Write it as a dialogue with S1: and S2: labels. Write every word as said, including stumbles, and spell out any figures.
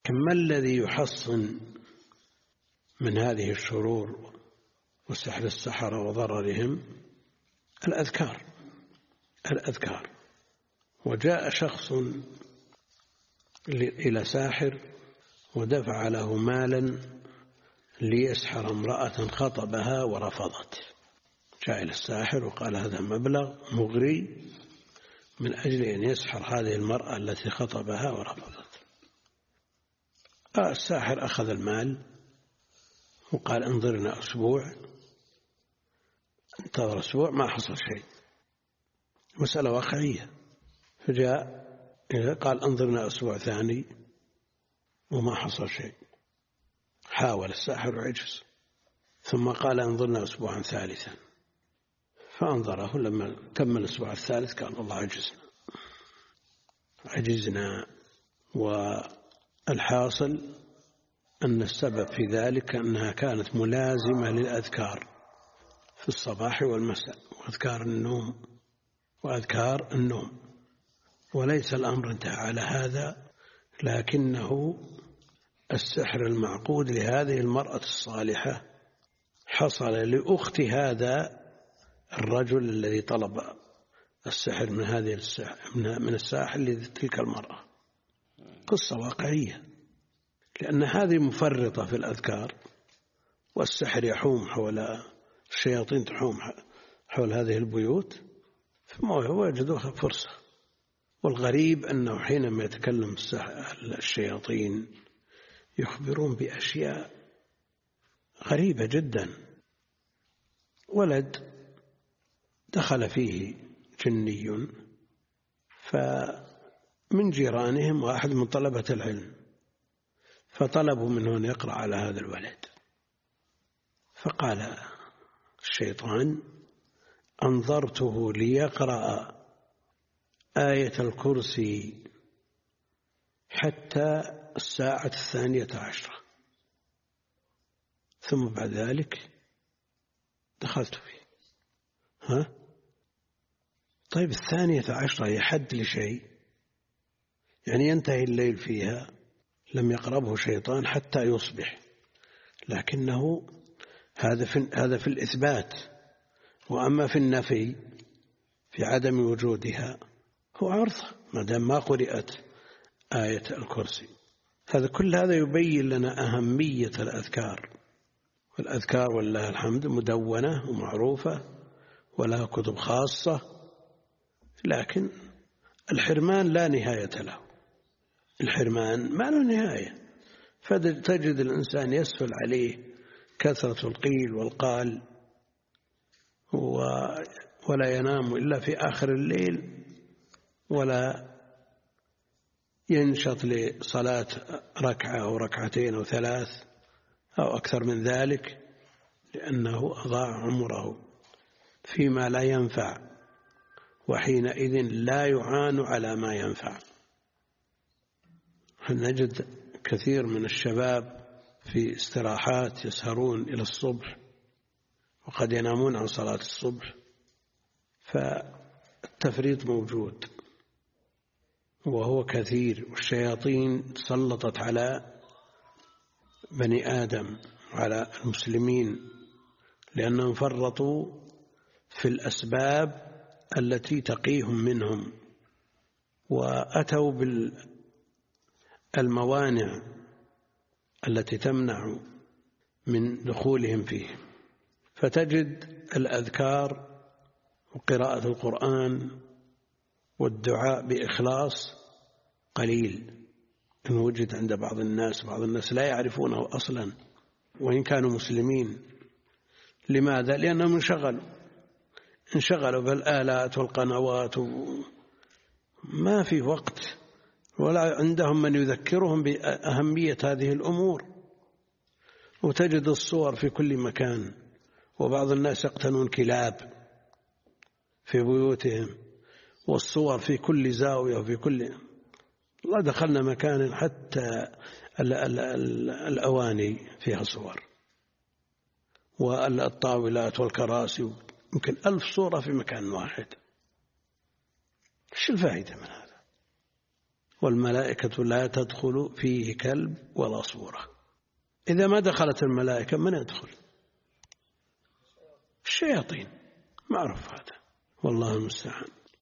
S1: ما الذي يحصن من هذه الشرور وسحر السحرة وضررهم؟ الأذكار الأذكار وجاء شخص إلى ساحر ودفع له مالا ليسحر امرأة خطبها ورفضت. جاء إلى الساحر وقال هذا مبلغ مغري من أجل أن يسحر هذه المرأة التي خطبها ورفضت. الساحر أخذ المال وقال انظرنا أسبوع. انتظر أسبوع ما حصل شيء، مسألة واقعية. فجاء قال انظرنا أسبوع ثاني وما حصل شيء. حاول الساحر وعجز، ثم قال انظرنا أسبوعا ثالثا، فأنظره. لما كمل الأسبوع الثالث قال والله عجزنا عجزنا والحاصل أن السبب في ذلك أنها كانت ملازمة للأذكار في الصباح والمساء وأذكار النوم وأذكار النوم، وليس الأمر انتهى على هذا، لكنه السحر المعقود لهذه المرأة الصالحة حصل لأخت هذا الرجل الذي طلب السحر من هذه السحر من الساحر لتلك المرأة. قصة واقعية، لأن هذه مفرطة في الأذكار والسحر يحوم حول الشياطين، تحوم حول هذه البيوت، فما وجدوها فرصة. والغريب أنه حينما يتكلم الشياطين يخبرون بأشياء غريبة جدا. ولد دخل فيه جني، فمن جيرانهم واحد من طلبة العلم، فطلبوا منه أن يقرأ على هذا الولد. فقال الشيطان أنظرته ليقرأ آية الكرسي حتى الساعة الثانية عشرة، ثم بعد ذلك دخلت فيه. ها؟ طيب الثانية عشرة يحد لشيء، يعني ينتهي الليل فيها، لم يقربه شيطان حتى يصبح، لكنه هذا في, هذا في الإثبات. وأما في النفي في عدم وجودها هو عرض ما دام ما قرأت آية الكرسي. هذا كل هذا يبين لنا أهمية الأذكار. والأذكار والله الحمد مدونة ومعروفة ولها كتب خاصة، لكن الحرمان لا نهاية له. الحرمان ما له نهاية، فتجد الإنسان يسهل عليه كثرة القيل والقال ولا ينام إلا في آخر الليل، ولا ينشط لصلاة ركعة أو ركعتين أو ثلاث أو أكثر من ذلك، لأنه أضاع عمره فيما لا ينفع، وحينئذ لا يعان على ما ينفع. نجد كثير من الشباب في استراحات يسهرون إلى الصبح وقد ينامون عن صلاة الصبح، فالتفريط موجود وهو كثير. والشياطين سلطت على بني آدم وعلى المسلمين لأنهم فرطوا في الأسباب التي تقيهم منهم، وأتوا بالموانع التي تمنع من دخولهم فيه. فتجد الأذكار وقراءة القرآن والدعاء بإخلاص قليل إن وجد عند بعض الناس. بعض الناس لا يعرفونه أصلا وإن كانوا مسلمين. لماذا؟ لأنهم انشغلوا انشغلوا بالآلات والقنوات، ما في وقت ولا عندهم من يذكرهم بأهمية هذه الأمور. وتجد الصور في كل مكان، وبعض الناس يقتنون كلاب في بيوتهم، والصور في كل زاوية وفي كل. الله دخلنا مكان حتى الأواني فيها صور، والطاولات والكراسي، يمكن ألف صورة في مكان واحد. إيش الفائدة من هذا؟ والملائكة لا تدخل فيه كلب ولا صورة. إذا ما دخلت الملائكة من يدخل؟ الشياطين، معروف هذا، والله المستعان.